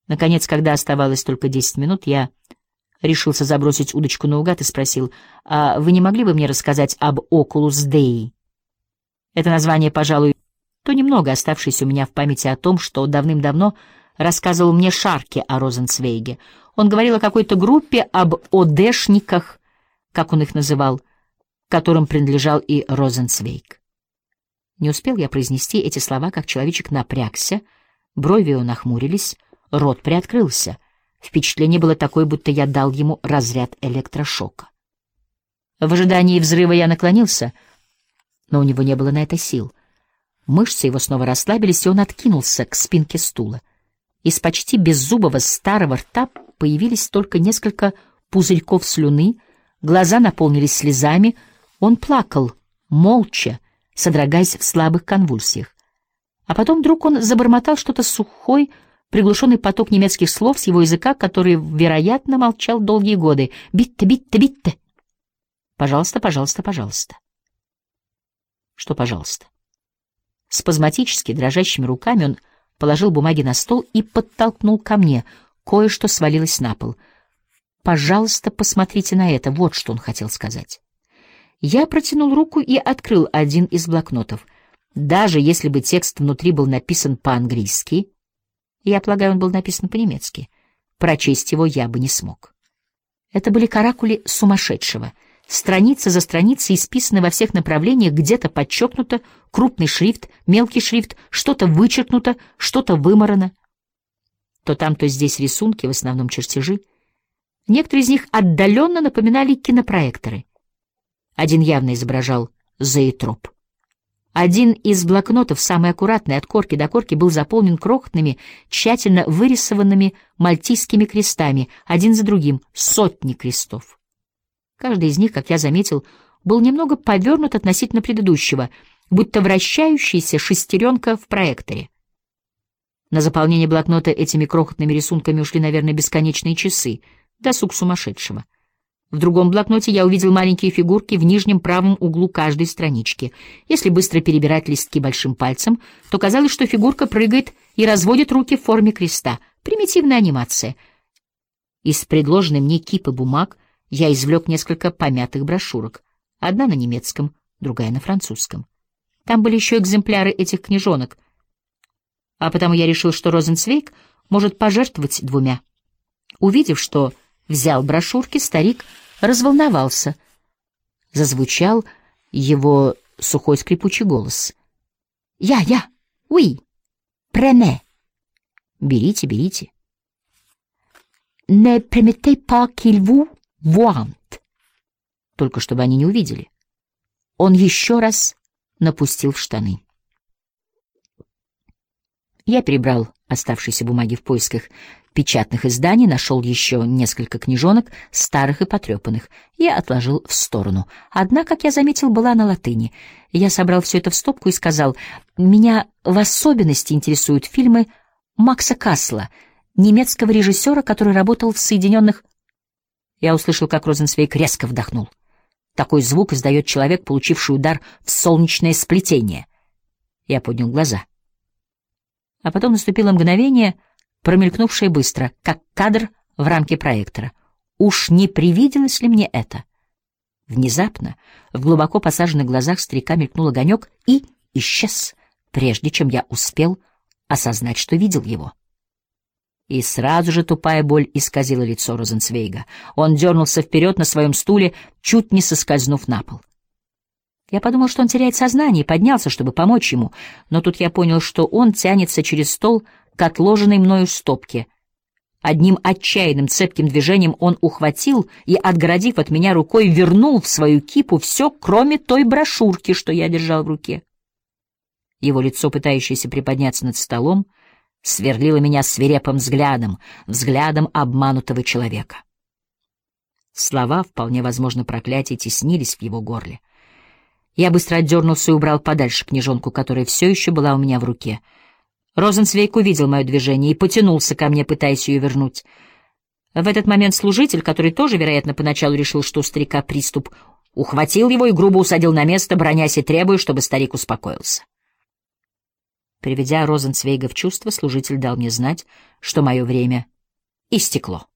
Наконец, когда оставалось только 10 минут, я решился забросить удочку наугад и спросил: «А вы не могли бы мне рассказать об Oculus Dei?» Это название, пожалуй, то немного оставшееся у меня в памяти о том, что давным-давно рассказывал мне Шарке о Розенцвейге. Он говорил о какой-то группе, об ОДшниках, как он их называл, к которым принадлежал и Розенцвейг. Не успел я произнести эти слова, как человечек напрягся, брови его нахмурились, рот приоткрылся. Впечатление было такое, будто я дал ему разряд электрошока. В ожидании взрыва я наклонился, но у него не было на это сил. Мышцы его снова расслабились, и он откинулся к спинке стула. Из почти беззубого старого рта появились только несколько пузырьков слюны, глаза наполнились слезами. Он плакал, молча, содрогаясь в слабых конвульсиях. А потом вдруг он забормотал что-то сухой, приглушенный поток немецких слов с его языка, который, вероятно, молчал долгие годы. «Битте, битте, битте!» «Пожалуйста, пожалуйста, пожалуйста». Что «пожалуйста»? Спазматически, дрожащими руками он положил бумаги на стол и подтолкнул ко мне. Кое-что свалилось на пол. «Пожалуйста, посмотрите на это», — вот что он хотел сказать. Я протянул руку и открыл один из блокнотов. Даже если бы текст внутри был написан по-английски, я полагаю, он был написан по-немецки, прочесть его я бы не смог. Это были каракули сумасшедшего. Страница за страницей исписаны во всех направлениях, где-то подчеркнуто, крупный шрифт, мелкий шрифт, что-то вычеркнуто, что-то вымарано. То там, то здесь рисунки, в основном чертежи. Некоторые из них отдаленно напоминали кинопроекторы. Один явно изображал зоотроп. Один из блокнотов, самый аккуратный, от корки до корки, был заполнен крохотными, тщательно вырисованными мальтийскими крестами, один за другим, сотни крестов. Каждый из них, как я заметил, был немного повернут относительно предыдущего, будто вращающаяся шестеренка в проекторе. На заполнение блокнота этими крохотными рисунками ушли, наверное, бесконечные часы, досуг сумасшедшего. В другом блокноте я увидел маленькие фигурки в нижнем правом углу каждой странички. Если быстро перебирать листки большим пальцем, то казалось, что фигурка прыгает и разводит руки в форме креста. Примитивная анимация. Из предложенной мне кипы бумаг я извлек несколько помятых брошюрок. Одна на немецком, другая на французском. Там были еще экземпляры этих книжонок. А потому я решил, что Розенцвейг может пожертвовать двумя. Увидев, что взял брошюрки, старик разволновался. Зазвучал его сухой скрипучий голос. «Я, oui, prenez». «Берите, берите». «Ne permettez pas qu'il vous voie». Только чтобы они не увидели. Он еще раз напустил в штаны. Я перебрал оставшиеся бумаги в поисках печатных изданий, нашел еще несколько книжонок, старых и потрепанных, и отложил в сторону. Одна, как я заметил, была на латыни. Я собрал все это в стопку и сказал: «Меня в особенности интересуют фильмы Макса Кассла, немецкого режиссера, который работал в Соединенных...» Я услышал, как Розенцвейг резко вдохнул. Такой звук издает человек, получивший удар в солнечное сплетение. Я поднял глаза. А потом наступило мгновение, промелькнувшее быстро, как кадр в рамке проектора. Уж не привиделось ли мне это? Внезапно в глубоко посаженных глазах старика мелькнул огонек и исчез, прежде чем я успел осознать, что видел его. И сразу же тупая боль исказила лицо Розенцвейга. Он дернулся вперед на своем стуле, чуть не соскользнув на пол. Я подумал, что он теряет сознание, и поднялся, чтобы помочь ему, но тут я понял, что он тянется через стол к отложенной мною стопке. Одним отчаянным цепким движением он ухватил и, отгородив от меня рукой, вернул в свою кипу все, кроме той брошюрки, что я держал в руке. Его лицо, пытающееся приподняться над столом, сверлило меня свирепым взглядом, взглядом обманутого человека. Слова, вполне возможно, проклятия, теснились в его горле. Я быстро отдернулся и убрал подальше книжонку, которая все еще была у меня в руке. Розенцвейг увидел мое движение и потянулся ко мне, пытаясь ее вернуть. В этот момент служитель, который тоже, вероятно, поначалу решил, что у старика приступ, ухватил его и грубо усадил на место, бранясь и требуя, чтобы старик успокоился. Приведя Розенцвейга в чувство, служитель дал мне знать, что мое время истекло.